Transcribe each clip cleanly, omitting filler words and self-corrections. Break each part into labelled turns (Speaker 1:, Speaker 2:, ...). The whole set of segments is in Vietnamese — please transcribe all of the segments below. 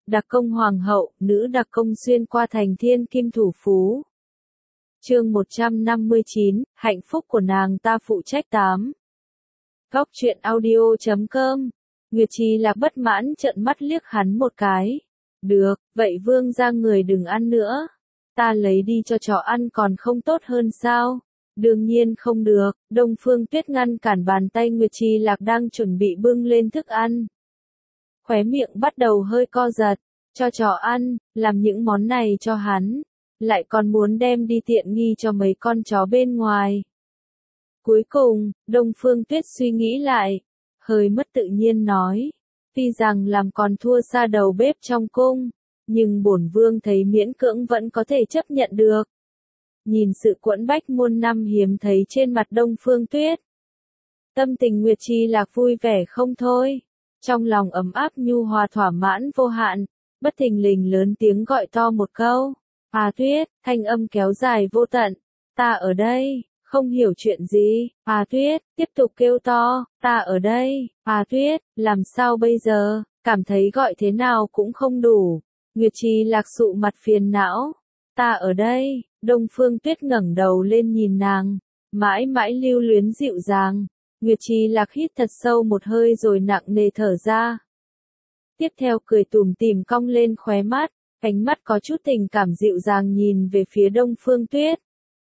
Speaker 1: Đặc công hoàng hậu, nữ đặc công xuyên qua thành thiên kim thủ phú. Chương 159, hạnh phúc của nàng ta phụ trách 8. Góc truyện audio.com. Nguyệt Trì Lạc bất mãn trợn mắt liếc hắn một cái. Được, vậy vương gia người đừng ăn nữa. Ta lấy đi cho chó ăn còn không tốt hơn sao? Đương nhiên không được, Đông Phương Tuyết ngăn cản bàn tay Nguyệt Trì Lạc đang chuẩn bị bưng lên thức ăn. Khóe miệng bắt đầu hơi co giật, cho chó ăn, làm những món này cho hắn, lại còn muốn đem đi tiện nghi cho mấy con chó bên ngoài. Cuối cùng, Đông Phương Tuyết suy nghĩ lại, hơi mất tự nhiên nói, tuy rằng làm còn thua xa đầu bếp trong cung, nhưng bổn vương thấy miễn cưỡng vẫn có thể chấp nhận được. Nhìn sự quẫn bách muôn năm hiếm thấy trên mặt Đông Phương Tuyết, tâm tình Nguyệt Trì Lạc vui vẻ không thôi, trong lòng ấm áp nhu hòa thỏa mãn vô hạn, bất thình lình lớn tiếng gọi to một câu, "À Tuyết", thanh âm kéo dài vô tận, "Ta ở đây." Không hiểu chuyện gì, "À Tuyết", tiếp tục kêu to, "Ta ở đây." "À Tuyết", làm sao bây giờ, cảm thấy gọi thế nào cũng không đủ. Nguyệt Trì Lạc sụ mặt phiền não, "Ta ở đây." Đông Phương Tuyết ngẩng đầu lên nhìn nàng, mãi mãi lưu luyến dịu dàng. Nguyệt Trì Lạc hít thật sâu một hơi rồi nặng nề thở ra. Tiếp theo cười tủm tỉm cong lên khóe mắt, ánh mắt có chút tình cảm dịu dàng nhìn về phía Đông Phương Tuyết.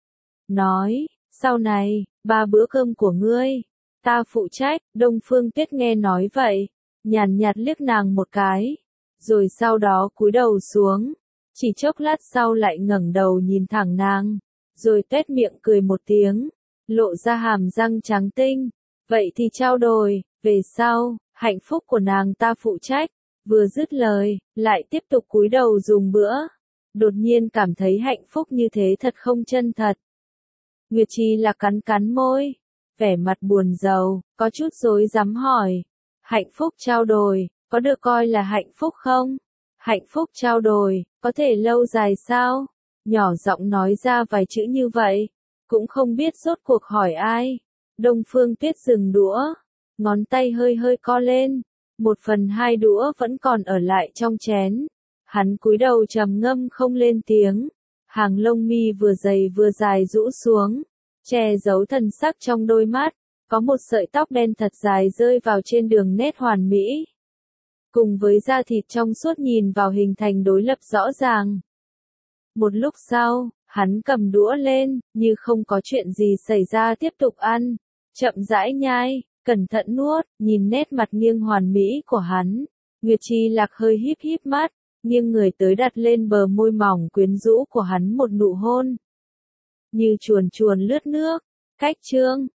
Speaker 1: Nói, "Sau này, 3 bữa cơm của ngươi, ta phụ trách." Đông Phương Tuyết nghe nói vậy, nhàn nhạt liếc nàng một cái, rồi sau đó cúi đầu xuống, chỉ chốc lát sau lại ngẩng đầu nhìn thẳng nàng, rồi tuét miệng cười một tiếng, lộ ra hàm răng trắng tinh. "Vậy thì trao đổi, về sau, hạnh phúc của nàng ta phụ trách." Vừa dứt lời, lại tiếp tục cúi đầu dùng bữa. Đột nhiên cảm thấy hạnh phúc như thế thật không chân thật. Nguyệt Trì Lạc cắn cắn môi, vẻ mặt buồn rầu, có chút rối rắm hỏi, "Hạnh phúc trao đổi, có được coi là hạnh phúc không? Hạnh phúc trao đổi, có thể lâu dài sao?" Nhỏ giọng nói ra vài chữ như vậy, cũng không biết rốt cuộc hỏi ai. Đông Phương Tuyết dừng đũa, ngón tay hơi hơi co lên, 1/2 đũa vẫn còn ở lại trong chén. Hắn cúi đầu trầm ngâm không lên tiếng, hàng lông mi vừa dày vừa dài rũ xuống, che giấu thần sắc trong đôi mắt, có một sợi tóc đen thật dài rơi vào trên đường nét hoàn mỹ. Cùng với da thịt trong suốt nhìn vào hình thành đối lập rõ ràng. Một lúc sau, hắn cầm đũa lên, như không có chuyện gì xảy ra tiếp tục ăn, chậm rãi nhai, cẩn thận nuốt, nhìn nét mặt nghiêng hoàn mỹ của hắn. Nguyệt Trì Lạc hơi híp híp mắt, nghiêng người tới đặt lên bờ môi mỏng quyến rũ của hắn một nụ hôn. Như chuồn chuồn lướt nước. Cách chương